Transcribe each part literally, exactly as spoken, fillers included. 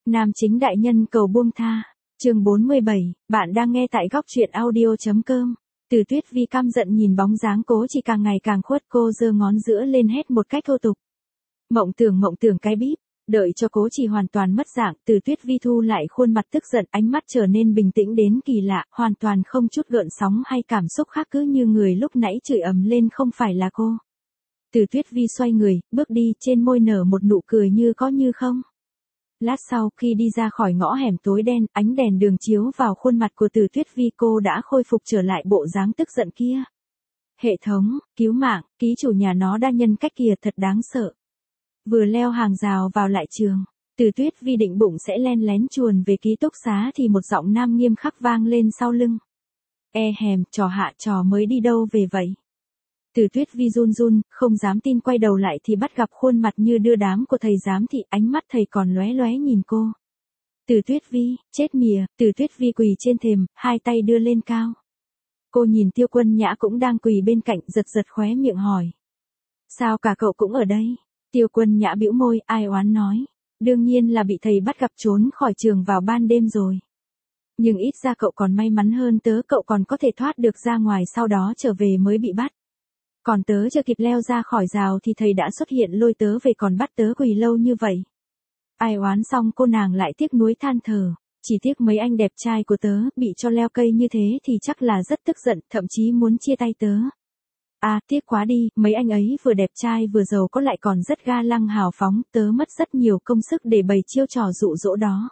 Nam chính đại nhân cầu buông tha. Chương bốn mươi bảy, bạn đang nghe tại góc truyện audio chấm com. Từ Tuyết Vi căm giận nhìn bóng dáng Cố Chỉ càng ngày càng khuất, cô giơ ngón giữa lên hét một cách thô tục. Mộng tưởng mộng tưởng cái bíp. Đợi cho Cố Chỉ hoàn toàn mất dạng, Từ Tuyết Vi thu lại khuôn mặt tức giận, ánh mắt trở nên bình tĩnh đến kỳ lạ, hoàn toàn không chút gợn sóng hay cảm xúc khác, cứ như người lúc nãy chửi ầm lên không phải là cô. Từ Tuyết Vi xoay người, bước đi, trên môi nở một nụ cười như có như không. Lát sau khi đi ra khỏi ngõ hẻm tối đen, ánh đèn đường chiếu vào khuôn mặt của Từ Tuyết Vi, cô đã khôi phục trở lại bộ dáng tức giận kia. Hệ thống, cứu mạng, ký chủ nhà nó đa nhân cách kìa, thật đáng sợ. Vừa leo hàng rào vào lại trường, Từ Tuyết Vi định bụng sẽ len lén chuồn về ký túc xá thì một giọng nam nghiêm khắc vang lên sau lưng. E hèm, trò hạ trò mới đi đâu về vậy? Từ Tuyết Vi run run, không dám tin, quay đầu lại thì bắt gặp khuôn mặt như đưa đám của thầy giám thị, ánh mắt thầy còn lóe lóe nhìn cô. Từ Tuyết Vi, chết mìa. Từ Tuyết Vi quỳ trên thềm, hai tay đưa lên cao. Cô nhìn Tiêu Quân Nhã cũng đang quỳ bên cạnh, giật giật khóe miệng hỏi. Sao cả cậu cũng ở đây? Tiêu Quân Nhã bĩu môi, ai oán nói. Đương nhiên là bị thầy bắt gặp trốn khỏi trường vào ban đêm rồi. Nhưng ít ra cậu còn may mắn hơn tớ, cậu còn có thể thoát được ra ngoài, sau đó trở về mới bị bắt. Còn tớ chưa kịp leo ra khỏi rào thì thầy đã xuất hiện lôi tớ về, còn bắt tớ quỳ lâu như vậy. Ai oán xong cô nàng lại tiếc nuối than thở. Chỉ tiếc mấy anh đẹp trai của tớ, bị cho leo cây như thế thì chắc là rất tức giận, thậm chí muốn chia tay tớ. À, tiếc quá đi, mấy anh ấy vừa đẹp trai vừa giàu có lại còn rất ga lăng hào phóng, tớ mất rất nhiều công sức để bày chiêu trò dụ dỗ đó.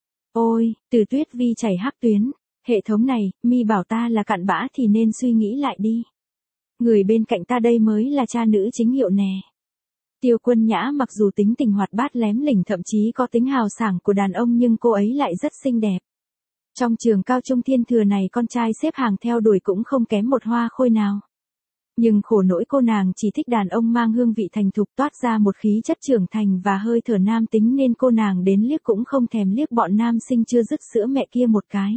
Ôi, Từ Tuyết Vi chảy hắc tuyến. Hệ thống này, mi bảo ta là cặn bã thì nên suy nghĩ lại đi. Người bên cạnh ta đây mới là cha nữ chính hiệu nè. Tiêu Quân Nhã mặc dù tính tình hoạt bát lém lỉnh, thậm chí có tính hào sảng của đàn ông, nhưng cô ấy lại rất xinh đẹp. Trong trường cao trung Thiên Thừa này, con trai xếp hàng theo đuổi cũng không kém một hoa khôi nào. Nhưng khổ nỗi cô nàng chỉ thích đàn ông mang hương vị thành thục, toát ra một khí chất trưởng thành và hơi thở nam tính, nên cô nàng đến liếc cũng không thèm liếc bọn nam sinh chưa dứt sữa mẹ kia một cái.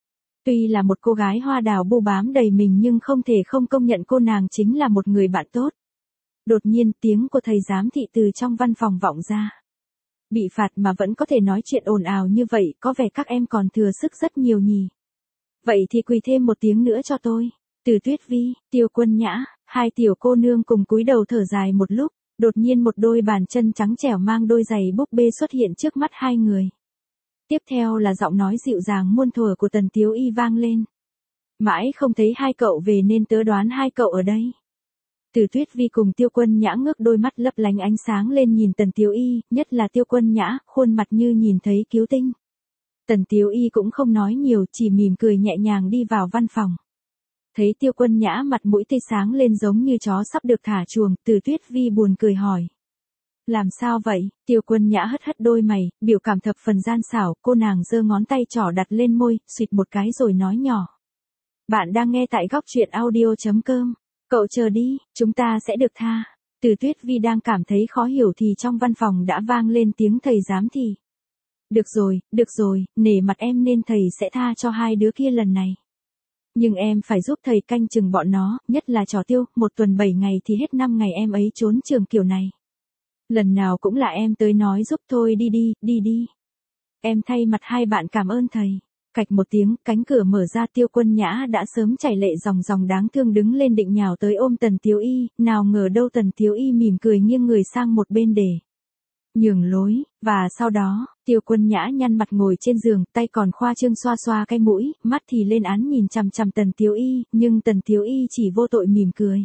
Tuy là một cô gái hoa đào bu bám đầy mình, nhưng không thể không công nhận cô nàng chính là một người bạn tốt. Đột nhiên tiếng của thầy giám thị từ trong văn phòng vọng ra. Bị phạt mà vẫn có thể nói chuyện ồn ào như vậy, có vẻ các em còn thừa sức rất nhiều nhỉ. Vậy thì quỳ thêm một tiếng nữa cho tôi. Từ Tuyết Vi, Tiêu Quân Nhã, hai tiểu cô nương cùng cúi đầu thở dài một lúc, đột nhiên một đôi bàn chân trắng trẻo mang đôi giày búp bê xuất hiện trước mắt hai người. Tiếp theo là giọng nói dịu dàng muôn thuở của Tần Tiếu Y vang lên. Mãi không thấy hai cậu về nên tớ đoán hai cậu ở đây. Từ Tuyết Vi cùng Tiêu Quân Nhã ngước đôi mắt lấp lánh ánh sáng lên nhìn Tần Tiếu Y, nhất là Tiêu Quân Nhã, khuôn mặt như nhìn thấy cứu tinh. Tần Tiếu Y cũng không nói nhiều, chỉ mỉm cười nhẹ nhàng đi vào văn phòng. Thấy Tiêu Quân Nhã mặt mũi tươi sáng lên giống như chó sắp được thả chuồng, Từ Tuyết Vi buồn cười hỏi. Làm sao vậy? Tiêu Quân Nhã hất hất đôi mày, biểu cảm thập phần gian xảo, cô nàng giơ ngón tay trỏ đặt lên môi, suýt một cái rồi nói nhỏ. Bạn đang nghe tại góc truyện audio chấm com. Cậu chờ đi, chúng ta sẽ được tha. Từ Tuyết Vi đang cảm thấy khó hiểu thì trong văn phòng đã vang lên tiếng thầy giám thị. Được rồi, được rồi, nể mặt em nên thầy sẽ tha cho hai đứa kia lần này. Nhưng em phải giúp thầy canh chừng bọn nó, nhất là trò Tiêu, một tuần bảy ngày thì hết năm ngày em ấy trốn trường kiểu này. Lần nào cũng là em tới nói giúp, thôi đi đi, đi đi. Em thay mặt hai bạn cảm ơn thầy. Cạch một tiếng, cánh cửa mở ra, Tiêu Quân Nhã đã sớm chảy lệ ròng ròng đáng thương đứng lên định nhào tới ôm Tần Tiếu Y, nào ngờ đâu Tần Tiếu Y mỉm cười nghiêng người sang một bên để nhường lối, và sau đó, Tiêu Quân Nhã nhăn mặt ngồi trên giường, tay còn khoa trương xoa xoa cái mũi, mắt thì lên án nhìn chằm chằm Tần Tiếu Y, nhưng Tần Tiếu Y chỉ vô tội mỉm cười.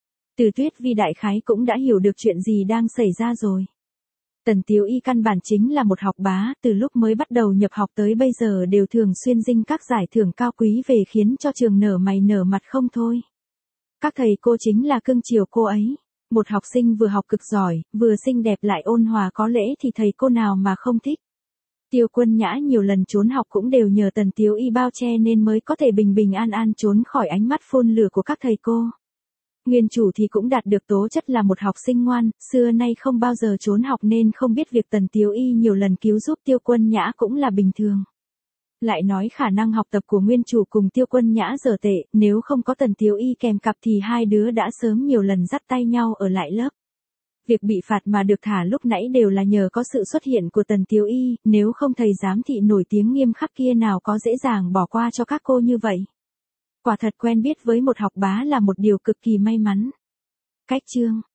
Từ Tuyết Vi đại khái cũng đã hiểu được chuyện gì đang xảy ra rồi. Tần Tiếu Y căn bản chính là một học bá, từ lúc mới bắt đầu nhập học tới bây giờ đều thường xuyên dinh các giải thưởng cao quý về, khiến cho trường nở mày nở mặt không thôi. Các thầy cô chính là cưng chiều cô ấy. Một học sinh vừa học cực giỏi, vừa xinh đẹp lại ôn hòa có lễ thì thầy cô nào mà không thích. Tiêu Quân Nhã nhiều lần trốn học cũng đều nhờ Tần Tiếu Y bao che nên mới có thể bình bình an an trốn khỏi ánh mắt phun lửa của các thầy cô. Nguyên chủ thì cũng đạt được tố chất là một học sinh ngoan, xưa nay không bao giờ trốn học nên không biết việc Tần Tiếu Y nhiều lần cứu giúp Tiêu Quân Nhã cũng là bình thường. Lại nói khả năng học tập của nguyên chủ cùng Tiêu Quân Nhã dở tệ, nếu không có Tần Tiếu Y kèm cặp thì hai đứa đã sớm nhiều lần dắt tay nhau ở lại lớp. Việc bị phạt mà được thả lúc nãy đều là nhờ có sự xuất hiện của Tần Tiếu Y, nếu không thầy giám thị nổi tiếng nghiêm khắc kia nào có dễ dàng bỏ qua cho các cô như vậy. Quả thật quen biết với một học bá là một điều cực kỳ may mắn. Cách chương